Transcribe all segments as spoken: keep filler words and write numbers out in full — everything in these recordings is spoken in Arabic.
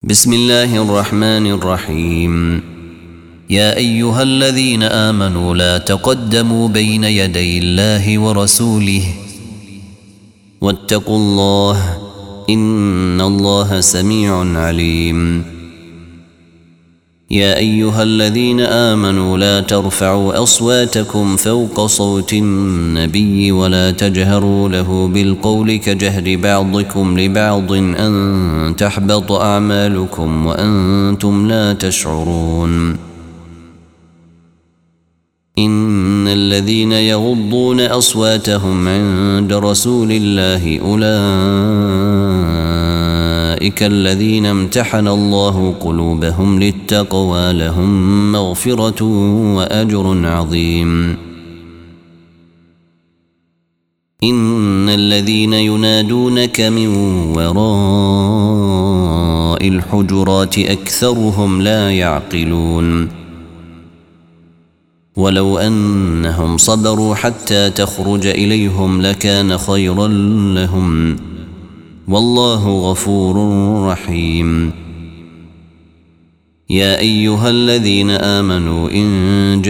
بسم الله الرحمن الرحيم. يا أيها الذين آمنوا لا تقدموا بين يدي الله ورسوله واتقوا الله إن الله سميع عليم. يا أيها الذين آمنوا لا ترفعوا أصواتكم فوق صوت النبي ولا تجهروا له بالقول كجهر بعضكم لبعض أن تحبط أعمالكم وأنتم لا تشعرون. إن الذين يغضون أصواتهم عند رسول الله أولئك الذين امتحن الله قلوبهم للتقوى لهم مغفرة وأجر عظيم. إن الذين ينادونك من وراء الحجرات أكثرهم لا يعقلون. ولو أنهم صبروا حتى تخرج إليهم لكان خيرا لهم والله غفور رحيم. يا أيها الذين آمنوا إن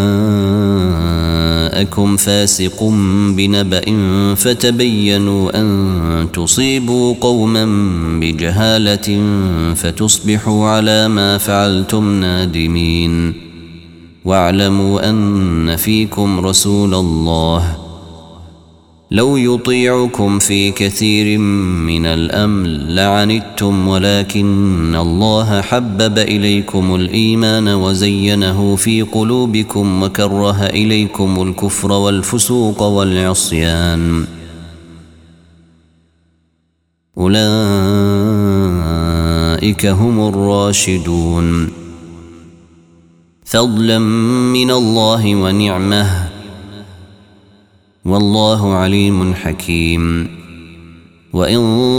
جاءكم فاسق بنبأ فتبينوا أن تصيبوا قوما بجهالة فتصبحوا على ما فعلتم نادمين. واعلموا أن فيكم رسول الله لو يطيعكم في كثير من الأمر لعنتم ولكن الله حبب إليكم الإيمان وزينه في قلوبكم وكره إليكم الكفر والفسوق والعصيان أولئك هم الراشدون فضلا من الله ونعمه والله عليم حكيم. وإن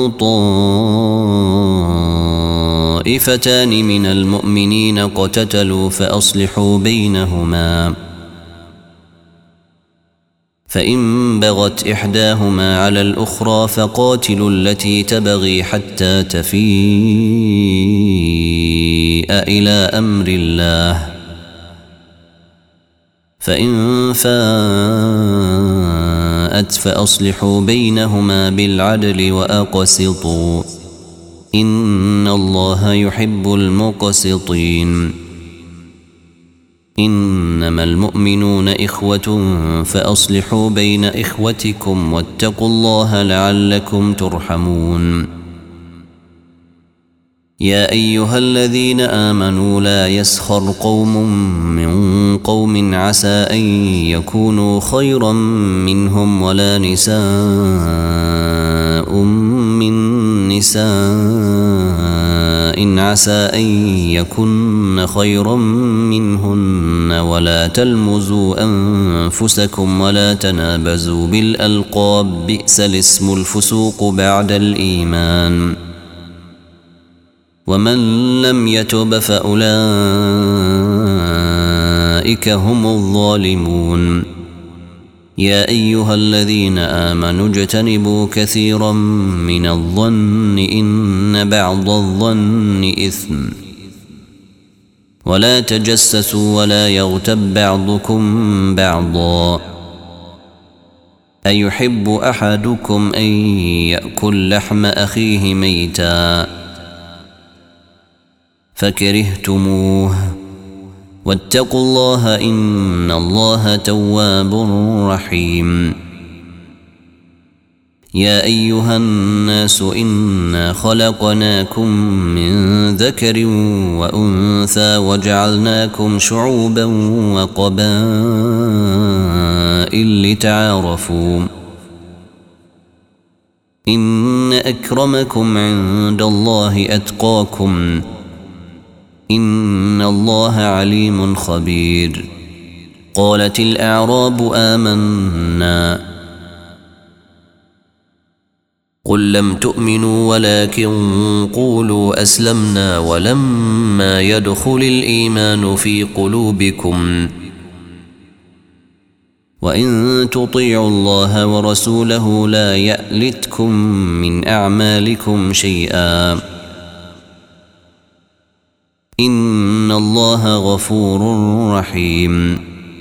طائفتان من المؤمنين اقتتلوا فأصلحوا بينهما فإن بغت إحداهما على الأخرى فقاتلوا التي تبغي حتى تفيء إلى أمر الله فإن فاءت فأصلحوا بينهما بالعدل وأقسطوا إن الله يحب المقسطين. إنما المؤمنون إخوة فأصلحوا بين إخوتكم واتقوا الله لعلكم ترحمون. يا أيها الذين آمنوا لا يسخر قوم من قوم عسى أن يكونوا خيرا منهم ولا نساء من نساء عسى أن يكن خيرا منهن ولا تلمزوا أنفسكم ولا تنابزوا بالألقاب بئس الاسم الفسوق بعد الإيمان ومن لم يتب فأولئك هم الظالمون. يا أيها الذين آمنوا اجتنبوا كثيرا من الظن إن بعض الظن إثم ولا تجسسوا ولا يغتب بعضكم بعضا أيحب أحدكم أن يأكل لحم أخيه ميتا فكرهتموه واتقوا الله إن الله تواب رحيم. يا أيها الناس إنا خلقناكم من ذكر وأنثى وجعلناكم شعوبا وقبائل لتعارفوا إن أكرمكم عند الله أتقاكم إن الله عليم خبير. قالت الأعراب آمنا قل لم تؤمنوا ولكن قولوا أسلمنا ولما يدخل الإيمان في قلوبكم وإن تطيعوا الله ورسوله لا يألتكم من أعمالكم شيئا الله غفور رحيم.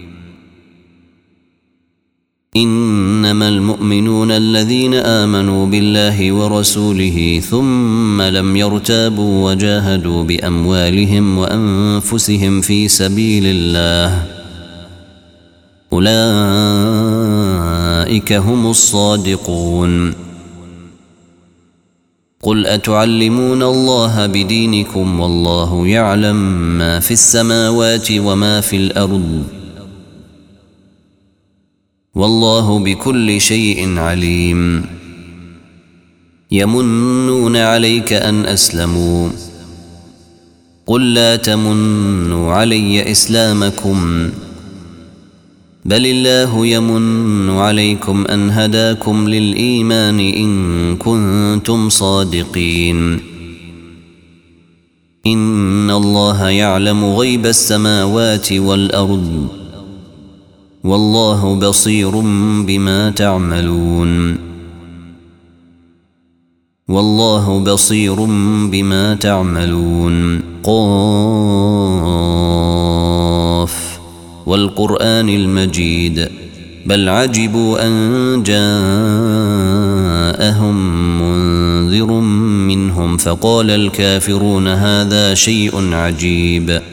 إنما المؤمنون الذين آمنوا بالله ورسوله ثم لم يرتابوا وجاهدوا بأموالهم وأنفسهم في سبيل الله أولئك هم الصادقون. قل أتعلمون الله بدينكم والله يعلم ما في السماوات وما في الأرض والله بكل شيء عليم. يمنون عليك أن أسلموا قل لا تمنوا علي إسلامكم بل الله يمن عليكم أن هداكم للإيمان إن كنتم صادقين. إن الله يعلم غيب السماوات والأرض والله بصير بما تعملون والله بصير بما تعملون. قاف والقرآن المجيد بل عجبوا أن جاءهم منذر منهم فقال الكافرون هذا شيء عجيب.